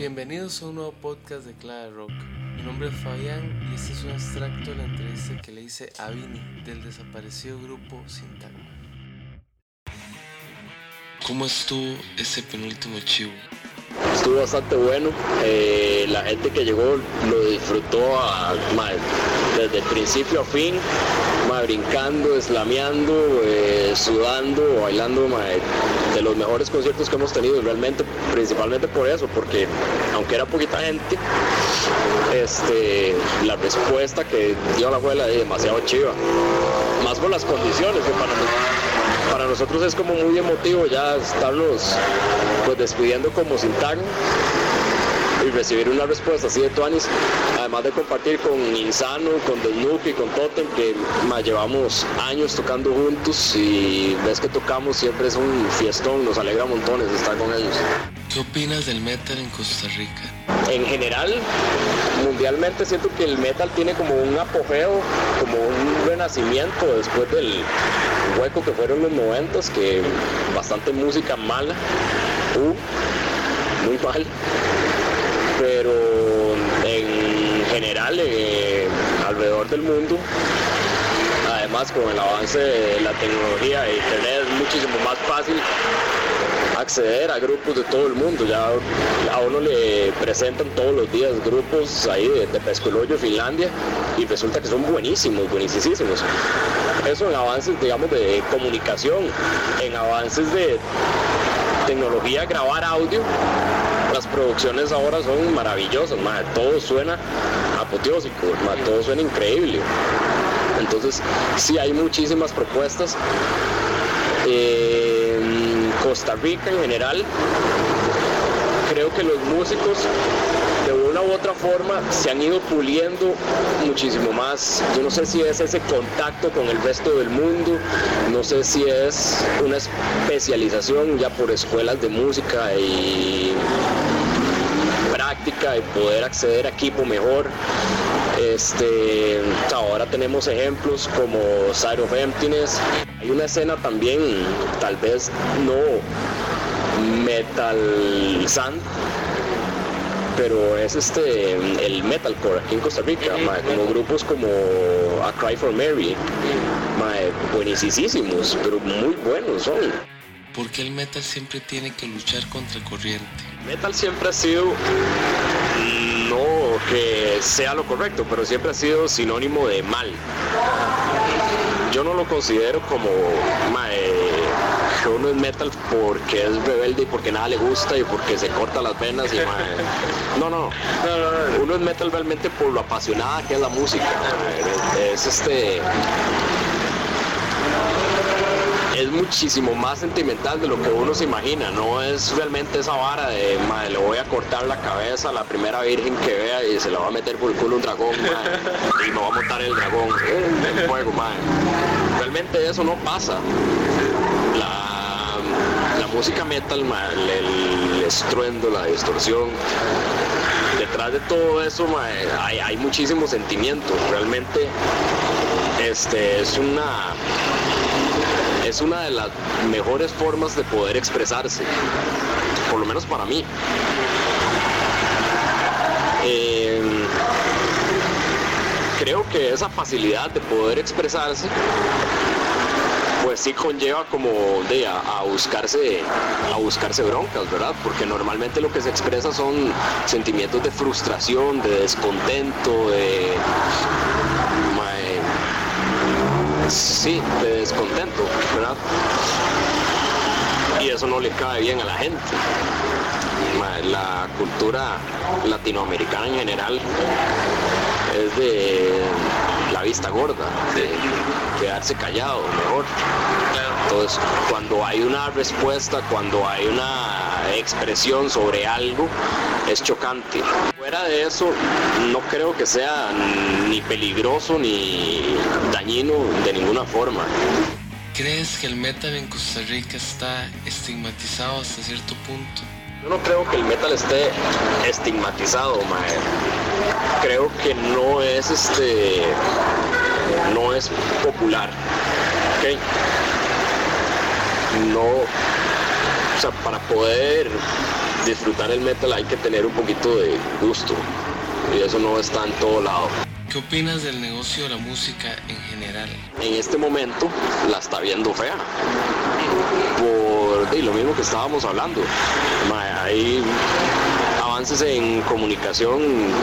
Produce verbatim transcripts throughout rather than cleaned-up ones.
Bienvenidos a un nuevo podcast de Clave Rock. Mi nombre es Fabián y este es un extracto de la entrevista que le hice a Vini del desaparecido grupo Sintagma. ¿Cómo estuvo ese penúltimo chivo? Estuvo bastante bueno, eh, la gente que llegó lo disfrutó a, ma, desde el principio a fin, ma, brincando, slameando, eh, sudando, bailando, ma, de los mejores conciertos que hemos tenido realmente, principalmente por eso, porque aunque era poquita gente, este, la respuesta que dio la abuela es demasiado chiva, más por las condiciones que para nosotros. Para nosotros es como muy emotivo ya estarnos pues despidiendo como Sintagma y recibir una respuesta así de tuanis, además de compartir con Insano, con The Snoop y con Totem, que ma, llevamos años tocando juntos y ves que tocamos siempre es un fiestón, nos alegra montones estar con ellos. ¿Qué opinas del metal en Costa Rica? En general, mundialmente siento que el metal tiene como un apogeo, como un renacimiento después del hueco que fueron los noventas, que bastante música mala, uh, muy mal, pero en general eh, alrededor del mundo, además con el avance de la tecnología e internet es muchísimo más fácil acceder a grupos de todo el mundo. Ya a uno le presentan todos los días grupos ahí de, de Pescolollo, Finlandia, y resulta que son buenísimos, buenísimos. Eso en avances, digamos, de comunicación, en avances de tecnología, grabar audio, las producciones ahora son maravillosas, man, todo suena apoteósico, man, todo suena increíble. Entonces, sí hay muchísimas propuestas. Eh, Costa Rica en general, creo que los músicos de una u otra forma se han ido puliendo muchísimo más. Yo no sé si es ese contacto con el resto del mundo, no sé si es una especialización ya por escuelas de música y práctica y poder acceder a equipo mejor. Este, ahora tenemos ejemplos como Side of Emptiness. Hay una escena también, tal vez no metal sand, pero es este el metalcore aquí en Costa Rica, mae, como grupos como A Cry for Mary, mae, buenísimos, pero muy buenos son. ¿Por qué el metal siempre tiene que luchar contra corriente? Metal siempre ha sido, no que sea lo correcto, pero siempre ha sido sinónimo de mal. Yo no lo considero como mae, que uno es metal porque es rebelde y porque nada le gusta y porque se corta las venas y mae. No, no, no, uno es metal realmente por lo apasionada que es la música. Es este es muchísimo más sentimental de lo que uno se imagina, no es realmente esa vara de, madre, le voy a cortar la cabeza a la primera virgen que vea y se la va a meter por el culo un dragón, madre, y me va a montar el dragón en el fuego, madre. Realmente eso no pasa. La, la música metal, madre, el, el estruendo, la distorsión, detrás de todo eso, madre, hay, hay muchísimo sentimiento. Realmente este, es una... es una de las mejores formas de poder expresarse, por lo menos para mí. Eh, creo que esa facilidad de poder expresarse, pues sí conlleva como de a, a buscarse a buscarse broncas, ¿verdad? Porque normalmente lo que se expresa son sentimientos de frustración, de descontento, de sí, de descontento, ¿verdad? Y eso no le cae bien a la gente. La cultura latinoamericana en general es de la vista gorda, de quedarse callado, mejor. Entonces, cuando hay una respuesta, cuando hay una expresión sobre algo, es chocante. Fuera de eso, no creo que sea ni peligroso ni dañino de ninguna forma. ¿Crees que el metal en Costa Rica está estigmatizado hasta cierto punto? Yo no creo que el metal esté estigmatizado, mae. Creo que no es este, no es popular, ¿ok? No, o sea, para poder disfrutar el metal hay que tener un poquito de gusto, y eso no está en todo lado. ¿Qué opinas del negocio de la música en general? En este momento la está viendo fea, por y lo mismo que estábamos hablando. Hay avances en comunicación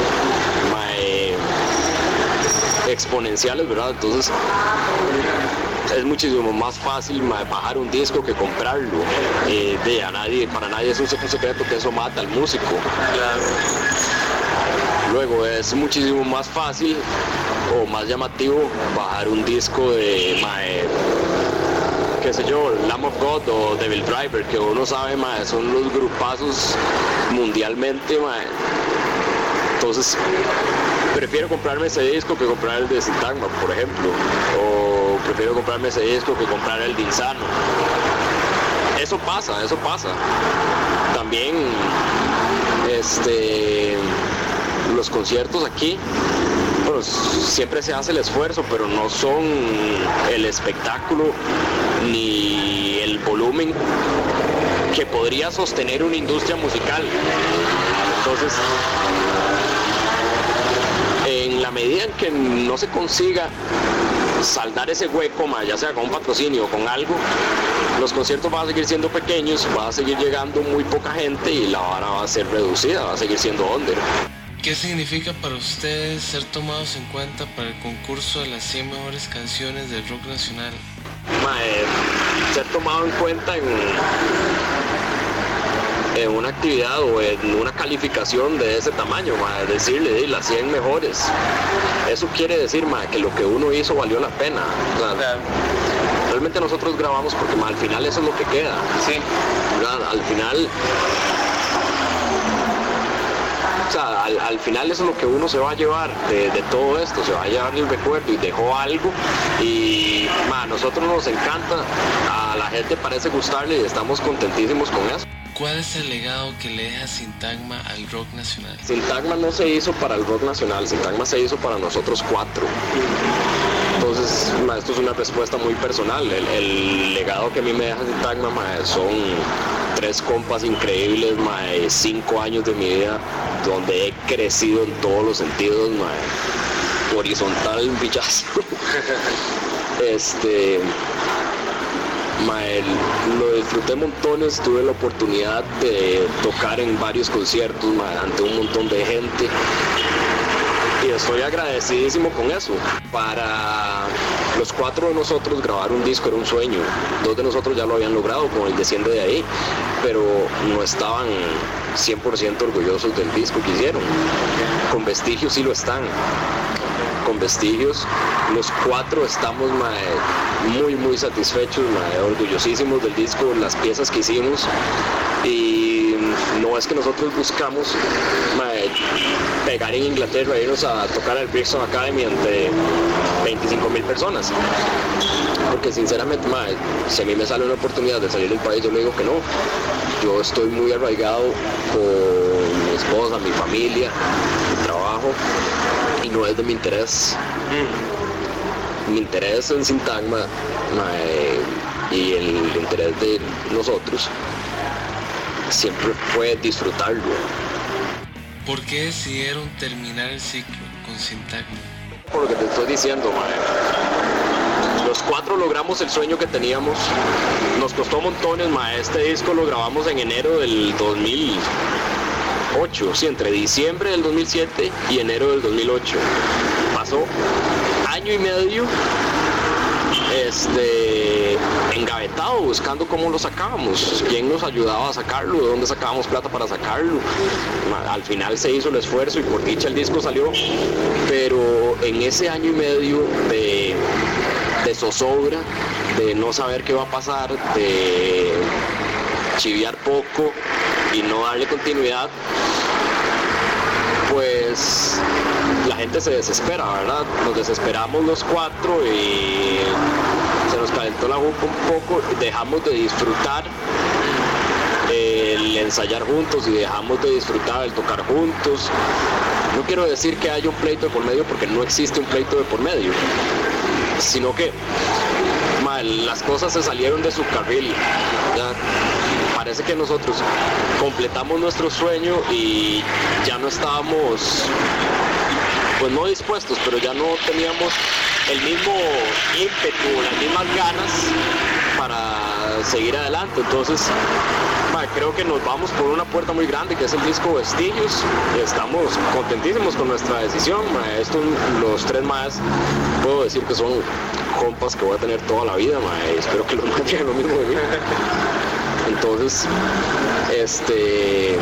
exponenciales, ¿verdad? Entonces es muchísimo más fácil bajar un disco que comprarlo. Eh, de a nadie, para nadie es un secreto que eso mata al músico. Claro. Luego es muchísimo más fácil o más llamativo bajar un disco de mae, qué sé yo, Lamb of God o Devil Driver, que uno sabe, mae, son los grupazos mundialmente, mae. Entonces prefiero comprarme ese disco que comprar el de Sintagma, por ejemplo, o prefiero comprarme ese disco que comprar el de Insano. Eso pasa, eso pasa. También este los conciertos aquí, bueno, siempre se hace el esfuerzo, pero no son el espectáculo ni el volumen que podría sostener una industria musical. Entonces, en la medida en que no se consiga saldar ese hueco, ya sea con un patrocinio o con algo, los conciertos van a seguir siendo pequeños, va a seguir llegando muy poca gente y la vara va a ser reducida, va a seguir siendo under. ¿Qué significa para ustedes ser tomados en cuenta para el concurso de las cien mejores canciones del rock nacional? Mae, ser tomado en cuenta en, en una actividad o en una calificación de ese tamaño, mae, decirle de las cien mejores, eso quiere decir, mae, que lo que uno hizo valió la pena. O sea, claro. Realmente nosotros grabamos porque, mae, al final eso es lo que queda. Sí. ¿Verdad? Al final O sea, al, al final eso es lo que uno se va a llevar de, de todo esto, se va a llevar el recuerdo y dejó algo y ma, a nosotros nos encanta, a la gente parece gustarle y estamos contentísimos con eso. ¿Cuál es el legado que le deja Sintagma al rock nacional? Sintagma no se hizo para el rock nacional, Sintagma se hizo para nosotros cuatro. Entonces, ma, esto es una respuesta muy personal. El, el legado que a mí me deja Sintagma, ma, son tres compas increíbles, ma, cinco años de mi vida donde he crecido en todos los sentidos, ma, horizontal, un pichazo. este... Ma, el, lo disfruté montones, tuve la oportunidad de tocar en varios conciertos, ma, ante un montón de gente y estoy agradecidísimo con eso. Para los cuatro de nosotros grabar un disco era un sueño, dos de nosotros ya lo habían logrado con el Desciende de Ahí, pero no estaban cien por ciento orgullosos del disco que hicieron. Con Vestigios sí lo están. Con Vestigios los cuatro estamos, mae, muy muy satisfechos, mae, orgullosísimos del disco, las piezas que hicimos, y no es que nosotros buscamos, mae, pegar en Inglaterra e irnos a tocar al Brixton Academy ante veinticinco mil personas, porque sinceramente, mae, si a mí me sale una oportunidad de salir del país, yo le digo que no. Yo estoy muy arraigado con mi esposa, mi familia, mi trabajo, y no es de mi interés. Mm. Mi interés en Sintagma, mae, y el interés de nosotros siempre fue disfrutarlo. ¿Por qué decidieron terminar el ciclo con Sintagma? Por lo que te estoy diciendo, mae. Los cuatro logramos el sueño que teníamos. Nos costó montones, mae. Este disco lo grabamos en enero del dos mil ocho, sí, entre diciembre del dos mil siete y enero del dos mil ocho. Pasó año y medio este, engavetado, buscando cómo lo sacábamos, quién nos ayudaba a sacarlo, de dónde sacábamos plata para sacarlo. Al final se hizo el esfuerzo y por dicha el disco salió, pero en ese año y medio de, de zozobra, de no saber qué va a pasar, de chiviar poco y no darle continuidad, pues la gente se desespera, ¿verdad? Nos desesperamos los cuatro y se nos calentó la boca un poco, dejamos de disfrutar el ensayar juntos y dejamos de disfrutar el tocar juntos. No quiero decir que haya un pleito de por medio, porque no existe un pleito de por medio, sino que mal, las cosas se salieron de su carril, ¿ya? parece que nosotros completamos nuestro sueño y ya no estábamos, pues no dispuestos, pero ya no teníamos el mismo ímpetu, las mismas ganas para seguir adelante. Entonces, ma, creo que nos vamos por una puerta muy grande, que es el disco Vestigios, y estamos contentísimos con nuestra decisión. Ma, estos, los tres más, puedo decir que son compas que voy a tener toda la vida, ma, y espero que los mantengan lo mismo de mí. Entonces, este,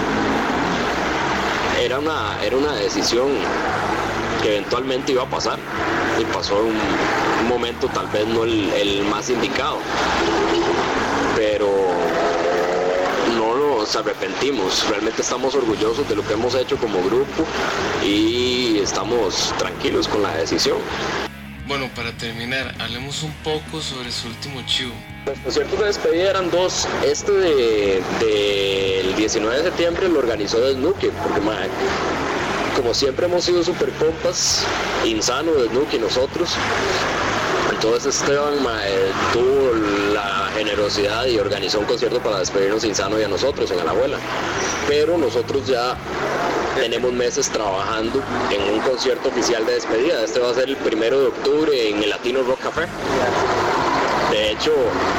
era una, era una decisión que eventualmente iba a pasar, y pasó un, un momento tal vez no el, el más indicado, pero no nos arrepentimos, realmente estamos orgullosos de lo que hemos hecho como grupo y estamos tranquilos con la decisión. Bueno, para terminar, hablemos un poco sobre su último show. Los conciertos de despedida eran dos. Este de, de el diecinueve de septiembre lo organizó Desnuque, porque madre, como siempre hemos sido super compas, Insano, Desnuque y nosotros. Entonces Esteban mae, tuvo la generosidad y organizó un concierto para despedirnos a Insano y a nosotros en Alajuela. Pero nosotros ya tenemos meses trabajando en un concierto oficial de despedida. Este va a ser el primero de octubre en el Latino Rock Café. De hecho,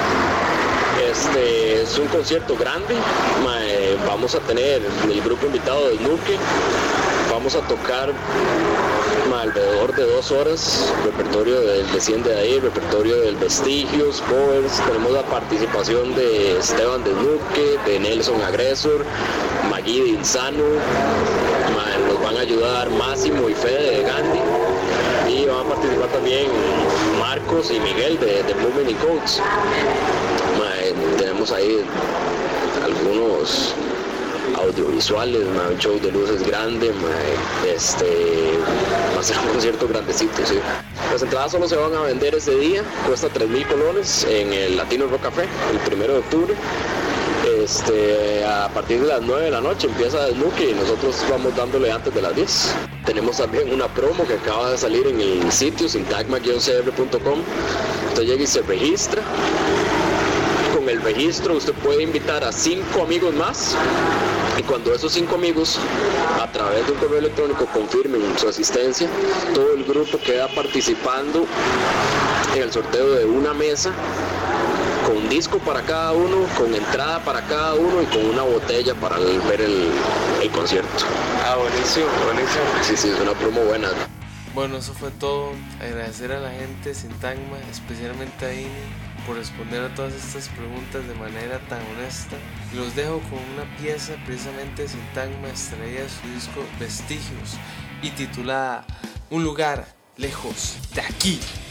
este es un concierto grande. Mae, vamos a tener el grupo invitado de Nuke. Vamos a tocar mae, alrededor de dos horas. Repertorio del Desciende de ahí, repertorio del Vestigios, covers. Tenemos la participación de Esteban de Nuke, de Nelson Agresor, Magui de Insano. Mae, nos van a ayudar Máximo y Fede de Gandhi. Y van a participar también Marcos y Miguel de, de Movement y Codes. Mae, tenemos ahí algunos audiovisuales, mae, un show de luces grande, mae, este, va a ser un concierto grandecito, sí. Las entradas solo se van a vender ese día, cuesta tres mil colones en el Latino Rock Café, el primero de octubre. Este, a partir de las nueve de la noche empieza Desnuque y nosotros vamos dándole antes de las diez. Tenemos también una promo que acaba de salir en el sitio sintagma guion c r punto com. Usted llega y se registra. Con el registro usted puede invitar a cinco amigos más, y cuando esos cinco amigos a través de un correo electrónico confirmen su asistencia, todo el grupo queda participando en el sorteo de una mesa con un disco para cada uno, con entrada para cada uno y con una botella para el, ver el, el concierto. Ah, buenísimo, buenísimo. Sí, sí, es una promo buena. Bueno, eso fue todo. Agradecer a la gente de Sintagma, especialmente a Ini, por responder a todas estas preguntas de manera tan honesta. Y los dejo con una pieza precisamente de Sintagma, extraída de su disco Vestigios y titulada Un lugar lejos de aquí.